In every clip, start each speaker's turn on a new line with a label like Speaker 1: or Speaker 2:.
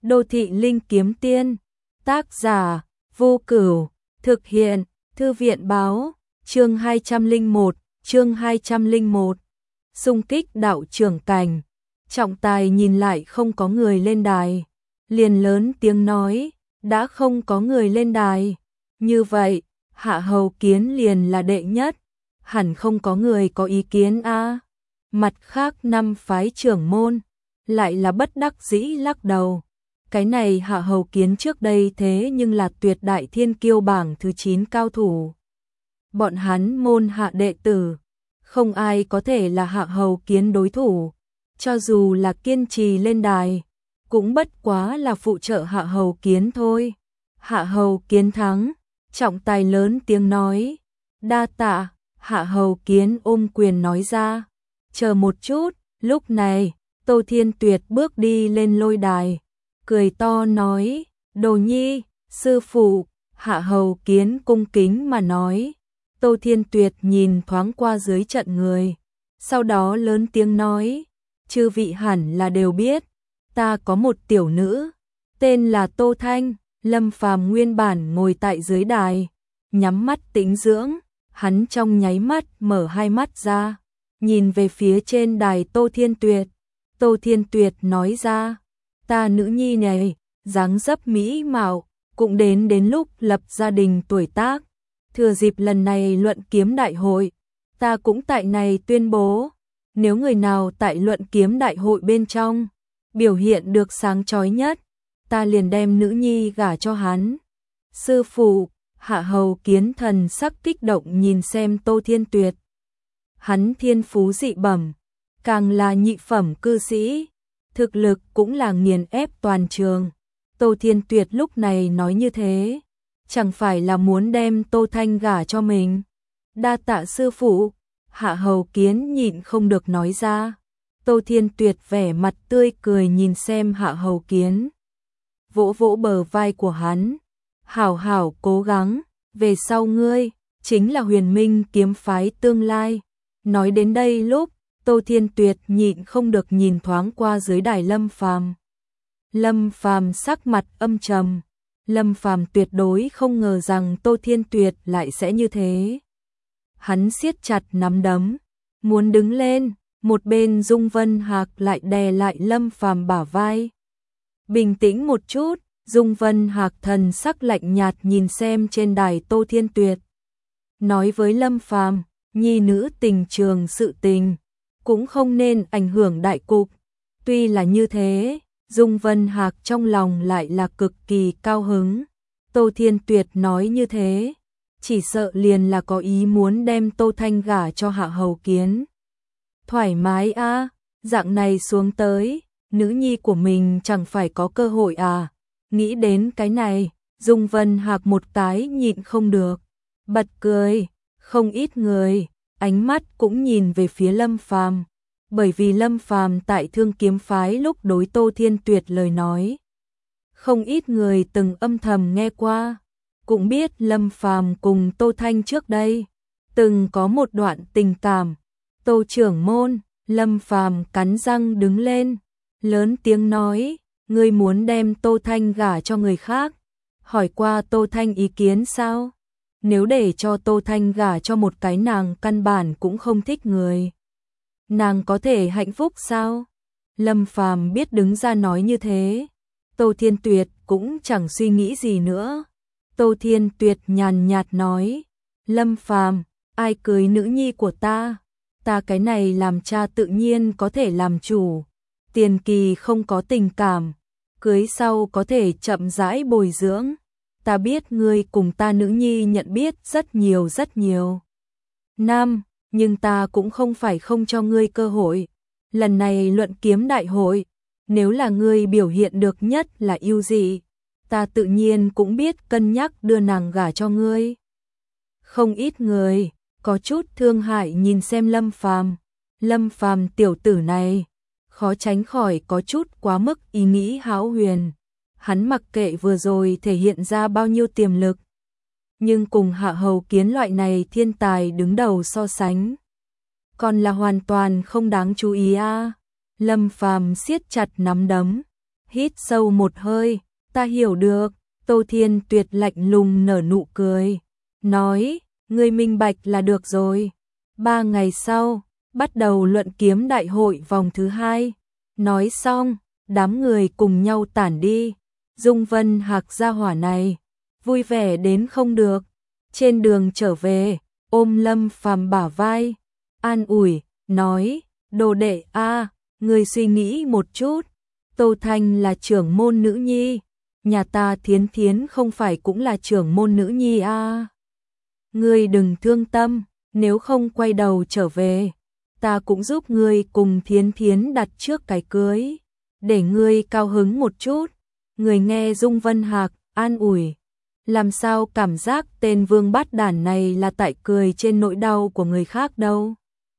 Speaker 1: Đô thị linh kiếm tiên, tác giả, Vô Cửu, thực hiện, Thư viện báo, chương 201, xung kích đạo trưởng cảnh. Trọng Tài nhìn lại không có người lên đài, liền lớn tiếng nói, đã không có người lên đài, như vậy, Hạ Hầu Kiến liền là đệ nhất, hẳn không có người có ý kiến a. Mặt khác năm phái trưởng môn, lại là bất đắc dĩ lắc đầu. Cái này Hạ Hầu Kiến trước đây thế nhưng là tuyệt đại thiên kiêu bảng thứ 9 cao thủ. Bọn hắn môn hạ đệ tử, không ai có thể là Hạ Hầu Kiến đối thủ, cho dù là kiên trì lên đài, cũng bất quá là phụ trợ Hạ Hầu Kiến thôi. Hạ Hầu Kiến thắng, Trọng Tài lớn tiếng nói, đa tạ. Hạ Hầu Kiến ôm quyền nói ra, chờ một chút. Lúc này, Tô Thiên Tuyệt bước đi lên lôi đài, cười to nói, Đồ Nhi, sư phụ. Hạ Hầu Kiến cung kính mà nói. Tô Thiên Tuyệt nhìn thoáng qua dưới trận người, sau đó lớn tiếng nói, chư vị hẳn là đều biết, ta có một tiểu nữ, tên là Tô Thanh. Lâm Phàm nguyên bản ngồi tại dưới đài, nhắm mắt tĩnh dưỡng, hắn trong nháy mắt mở hai mắt ra, nhìn về phía trên đài Tô Thiên Tuyệt. Tô Thiên Tuyệt nói ra, ta nữ nhi này, dáng dấp mỹ mạo, cũng đến lúc lập gia đình tuổi tác. Thừa dịp lần này luận kiếm đại hội, ta cũng tại này tuyên bố, nếu người nào tại luận kiếm đại hội bên trong, biểu hiện được sáng chói nhất, ta liền đem nữ nhi gả cho hắn. Sư phụ. Hạ Hầu Kiến thần sắc kích động nhìn xem Tô Thiên Tuyệt. Hắn thiên phú dị bẩm, càng là nhị phẩm cư sĩ, thực lực cũng là nghiền ép toàn trường. Tô Thiên Tuyệt lúc này nói như thế, chẳng phải là muốn đem Tô Thanh gả cho mình. Đa tạ sư phụ. Hạ Hầu Kiến nhịn không được nói ra. Tô Thiên Tuyệt vẻ mặt tươi cười nhìn xem Hạ Hầu Kiến, vỗ vỗ bờ vai của hắn, hảo hảo cố gắng, về sau ngươi chính là Huyền Minh kiếm phái tương lai. Nói đến đây lúc, Tô Thiên Tuyệt nhịn không được nhìn thoáng qua dưới đài Lâm Phàm. Lâm Phàm sắc mặt âm trầm, Lâm Phàm tuyệt đối không ngờ rằng Tô Thiên Tuyệt lại sẽ như thế. Hắn siết chặt nắm đấm, muốn đứng lên, một bên Dung Vân Hạc lại đè lại Lâm Phàm bả vai. Bình tĩnh một chút. Dung Vân Hạc thần sắc lạnh nhạt nhìn xem trên đài Tô Thiên Tuyệt, nói với Lâm Phàm, nhi nữ tình trường sự tình, cũng không nên ảnh hưởng đại cục. Tuy là như thế, Dung Vân Hạc trong lòng lại là cực kỳ cao hứng. Tô Thiên Tuyệt nói như thế, chỉ sợ liền là có ý muốn đem Tô Thanh gả cho Hạ Hầu Kiến. Thoải mái a, dạng này xuống tới, nữ nhi của mình chẳng phải có cơ hội à. Nghĩ đến cái này, Dung Vân Hạc một cái nhịn không được, bật cười. Không ít người, ánh mắt cũng nhìn về phía Lâm Phàm, bởi vì Lâm Phàm tại Thương Kiếm phái lúc đối Tô Thiên Tuyệt lời nói, không ít người từng âm thầm nghe qua, cũng biết Lâm Phàm cùng Tô Thanh trước đây từng có một đoạn tình cảm. Tô trưởng môn. Lâm Phàm cắn răng đứng lên, lớn tiếng nói, ngươi muốn đem Tô Thanh gả cho người khác, hỏi qua Tô Thanh ý kiến sao? Nếu để cho Tô Thanh gả cho một cái nàng căn bản cũng không thích người, nàng có thể hạnh phúc sao? Lâm Phàm biết đứng ra nói như thế, Tô Thiên Tuyệt cũng chẳng suy nghĩ gì nữa. Tô Thiên Tuyệt nhàn nhạt nói, Lâm Phàm, ai cưới nữ nhi của ta? Ta cái này làm cha tự nhiên có thể làm chủ. Tiền kỳ không có tình cảm, cưới sau có thể chậm rãi bồi dưỡng. Ta biết ngươi cùng ta nữ nhi nhận biết rất nhiều năm, nhưng ta cũng không phải không cho ngươi cơ hội. Lần này luận kiếm đại hội, nếu là ngươi biểu hiện được nhất là ưu dị, ta tự nhiên cũng biết cân nhắc đưa nàng gả cho ngươi. Không ít người có chút thương hại nhìn xem Lâm Phàm. Lâm Phàm tiểu tử này, khó tránh khỏi có chút quá mức ý nghĩ hão huyền. Hắn mặc kệ vừa rồi thể hiện ra bao nhiêu tiềm lực, nhưng cùng Hạ Hầu Kiến loại này thiên tài đứng đầu so sánh, còn là hoàn toàn không đáng chú ý a. Lâm Phàm siết chặt nắm đấm, hít sâu một hơi, ta hiểu được. Tô Thiên Tuyệt lạnh lùng nở nụ cười, nói, ngươi minh bạch là được rồi. 3 ngày sau, bắt đầu luận kiếm đại hội vòng thứ 2. Nói xong, đám người cùng nhau tản đi. Dung Vân Hạc gia hỏa này, vui vẻ đến không được. Trên đường trở về, ôm Lâm Phàm bả vai, an ủi, nói, đồ đệ a, người suy nghĩ một chút. Tô Thanh là trưởng môn nữ nhi, nhà ta Thiến Thiến không phải cũng là trưởng môn nữ nhi a. Ngươi đừng thương tâm, nếu không quay đầu trở về, ta cũng giúp ngươi cùng Thiến Thiến đặt trước cái cưới, để ngươi cao hứng một chút. Người nghe Dung Vân Hạc an ủi, làm sao cảm giác tên vương bát đản này là tại cười trên nỗi đau của người khác đâu.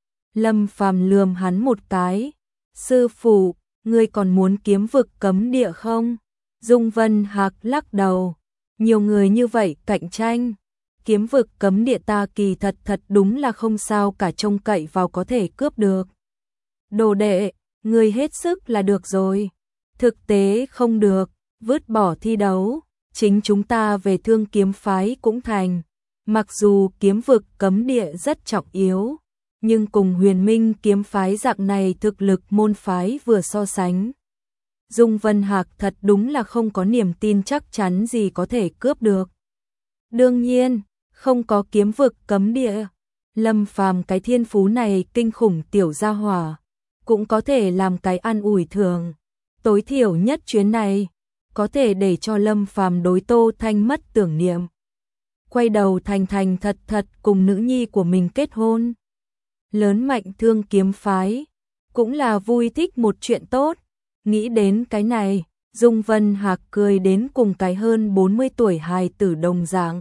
Speaker 1: Lâm Phàm lườm hắn một cái, sư phụ, ngươi còn muốn kiếm vực cấm địa không? Dung Vân Hạc lắc đầu, nhiều người như vậy cạnh tranh, kiếm vực cấm địa ta kỳ thật đúng là không sao cả trông cậy vào có thể cướp được. Đồ đệ, ngươi hết sức là được rồi, thực tế không được, vứt bỏ thi đấu, chính chúng ta về Thương Kiếm phái cũng thành. Mặc dù kiếm vực cấm địa rất trọng yếu, nhưng cùng Huyền Minh kiếm phái dạng này thực lực môn phái vừa so sánh, Dung Vân Hạc thật đúng là không có niềm tin chắc chắn gì có thể cướp được. Đương nhiên, không có kiếm vực cấm địa, Lâm Phàm cái thiên phú này kinh khủng tiểu gia hỏa, cũng có thể làm cái an ủi thường. Tối thiểu nhất chuyến này, có thể để cho Lâm Phàm đối Tô Thanh mất tưởng niệm. Quay đầu thành thành thật cùng nữ nhi của mình kết hôn. Lớn mạnh Thương Kiếm phái, cũng là vui thích một chuyện tốt. Nghĩ đến cái này, Dung Vân Hạc cười đến cùng cái hơn 40 tuổi hài tử đồng dạng.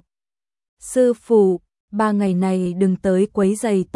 Speaker 1: Sư phụ, 3 ngày này đừng tới quấy rầy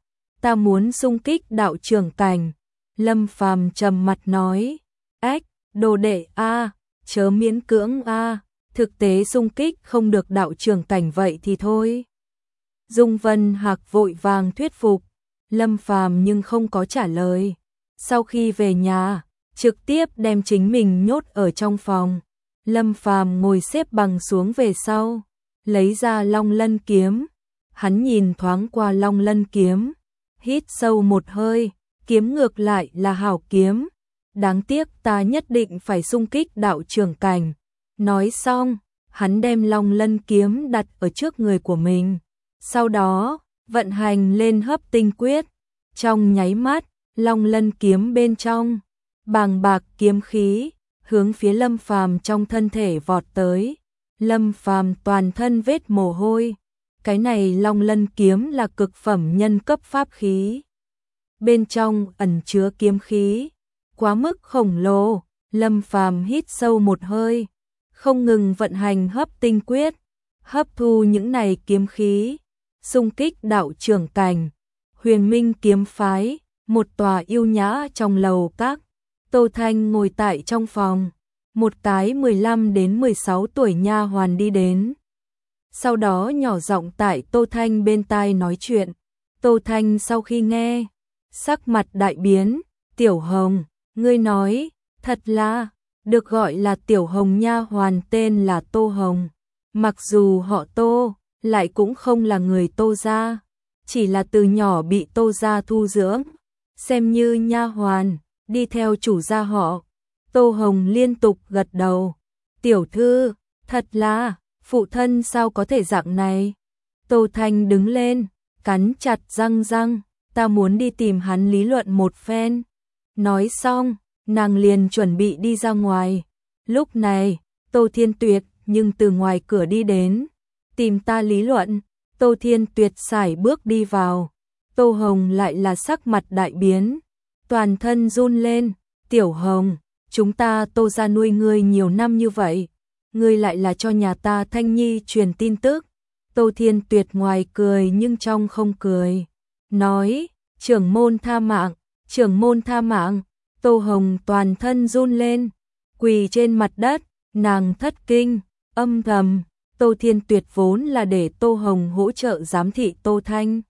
Speaker 1: ta muốn xung kích đạo trưởng cảnh. Lâm Phàm trầm mặt nói, ách, đồ đệ a, chớ miễn cưỡng a, thực tế xung kích không được đạo trưởng cảnh vậy thì thôi. Dung Vân Hạc vội vàng thuyết phục, Lâm Phàm nhưng không có trả lời. Sau khi về nhà, trực tiếp đem chính mình nhốt ở trong phòng. Lâm Phàm ngồi xếp bằng xuống về sau, lấy ra Long Lân kiếm. Hắn nhìn thoáng qua Long Lân kiếm, hít sâu một hơi, kiếm ngược lại là hảo kiếm. Đáng tiếc ta nhất định phải xung kích đạo trưởng cảnh. Nói xong, hắn đem Long Lân kiếm đặt ở trước người của mình. Sau đó, vận hành lên Hấp Tinh Quyết. Trong nháy mắt, Long Lân kiếm bên trong bàng bạc kiếm khí hướng phía Lâm Phàm trong thân thể vọt tới. Lâm Phàm toàn thân vết mồ hôi. Cái này Long Lân kiếm là cực phẩm nhân cấp pháp khí. Bên trong ẩn chứa kiếm khí quá mức khổng lồ. Lâm Phàm hít sâu một hơi, không ngừng vận hành Hấp Tinh Quyết, hấp thu những này kiếm khí, xung kích đạo trưởng cảnh. Huyền Minh kiếm phái, một tòa yêu nhã trong lầu các. Tô Thanh ngồi tại trong phòng, một cái 15 đến 16 tuổi nha hoàn đi đến. Sau đó nhỏ giọng tại Tô Thanh bên tai nói chuyện. Tô Thanh sau khi nghe, sắc mặt đại biến, Tiểu Hồng, ngươi nói, thật là, được gọi là Tiểu Hồng nha hoàn tên là Tô Hồng. Mặc dù họ Tô, lại cũng không là người Tô gia, chỉ là từ nhỏ bị Tô gia thu dưỡng, xem như nha hoàn, đi theo chủ gia họ. Tô Hồng liên tục gật đầu. Tiểu thư, thật là, phụ thân sao có thể dạng này? Tô Thanh đứng lên, cắn chặt răng, ta muốn đi tìm hắn lý luận một phen. Nói xong, nàng liền chuẩn bị đi ra ngoài. Lúc này, Tô Thiên Tuyệt nhưng từ ngoài cửa đi đến, tìm ta lý luận. Tô Thiên Tuyệt sải bước đi vào. Tô Hồng lại là sắc mặt đại biến, toàn thân run lên. Tiểu Hồng, chúng ta Tô gia nuôi ngươi nhiều năm như vậy, ngươi lại là cho nhà ta Thanh Nhi truyền tin tức. Tô Thiên Tuyệt ngoài cười nhưng trong không cười, nói, trưởng môn tha mạng, trưởng môn tha mạng. Tô Hồng toàn thân run lên, quỳ trên mặt đất, nàng thất kinh, âm thầm. Tô Thiên Tuyệt vốn là để Tô Hồng hỗ trợ giám thị Tô Thanh,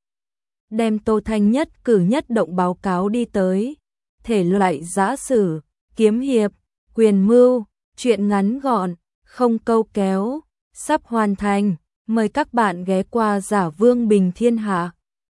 Speaker 1: đem Tô Thanh nhất cử nhất động báo cáo đi tới. Thể loại giã sử, kiếm hiệp, Quyền mưu, chuyện ngắn gọn, không câu kéo, sắp hoàn thành. Mời các bạn ghé qua Giả Vương Bình Thiên Hạ.